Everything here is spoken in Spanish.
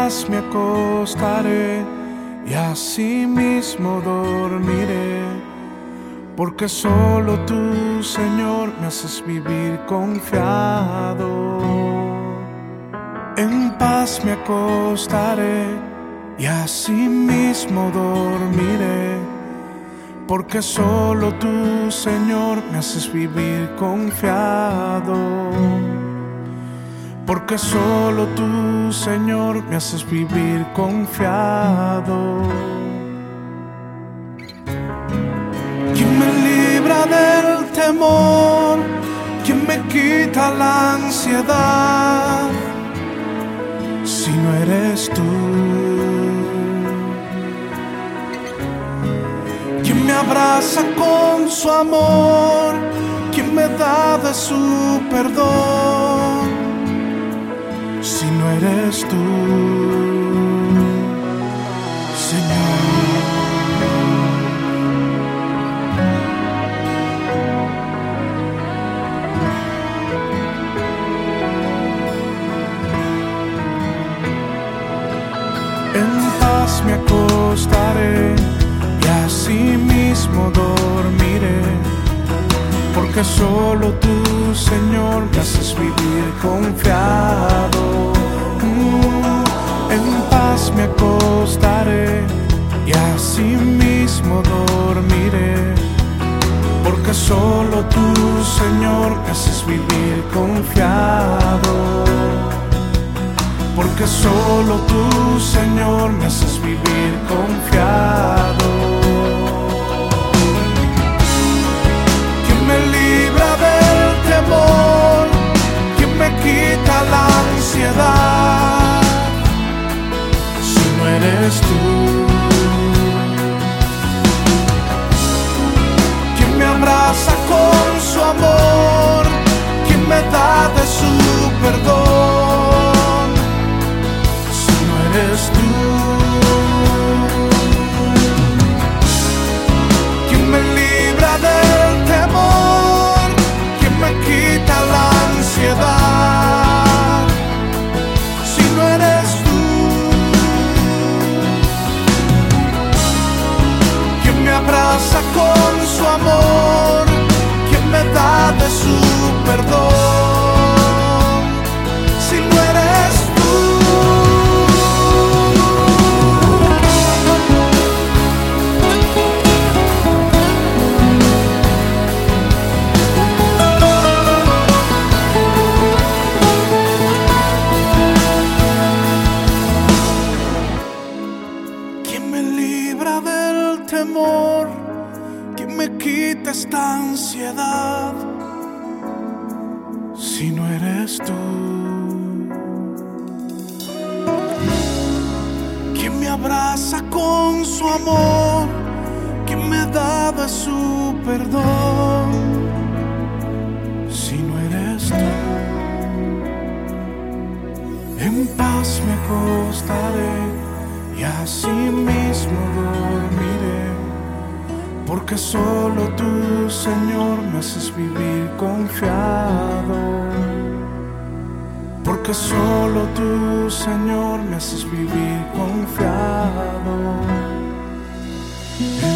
paz me acostaré y asimismo dormiré, porque solo tú, Señor, me haces vivir confiado. En paz me acostaré y asimismo dormiré, porque solo tú, Señor, me haces vivir confiado. Porque solo tú, Señor, me haces vivir confiado. ¿Quién me libra del temor? ¿Quién me quita la ansiedad? Si no eres tú. ¿Quién me abraza con su amor? ¿Quién me da de su perdón? Si no eres tú, Señor. En paz me acostaré y asimismo dormiré, porque solo tú, Señor, me haces vivir confiado. En paz me acostaré y asimismo dormiré, porque solo tú, Señor, me haces vivir confiado. Porque solo tú, Señor, me haces vivir confiado. ¿Quién me libra del temor? ¿Quién me quita la ansiedad? Si no eres tú. ¿Quién me abraza con su amor? ¿Quién me da de su perdón? Si no eres tú. ¿Quién me libra del temor? ¿Quién me quita la ansiedad? Si no eres tú. ¿Quién me abraza con su amor? ¿Quién me da de su perdón? Si no eres tú. ¿Quién me libra del temor? ¿Quién me quita esta ansiedad? Si no eres tú. ¿Quién me abraza con su amor? ¿Quién me da de su perdón? Si no eres tú. En paz me acostaré y asimismo dormiré, porque solo tú, Señor, me haces vivir confiado. Porque solo tú, Señor, me haces vivir confiado.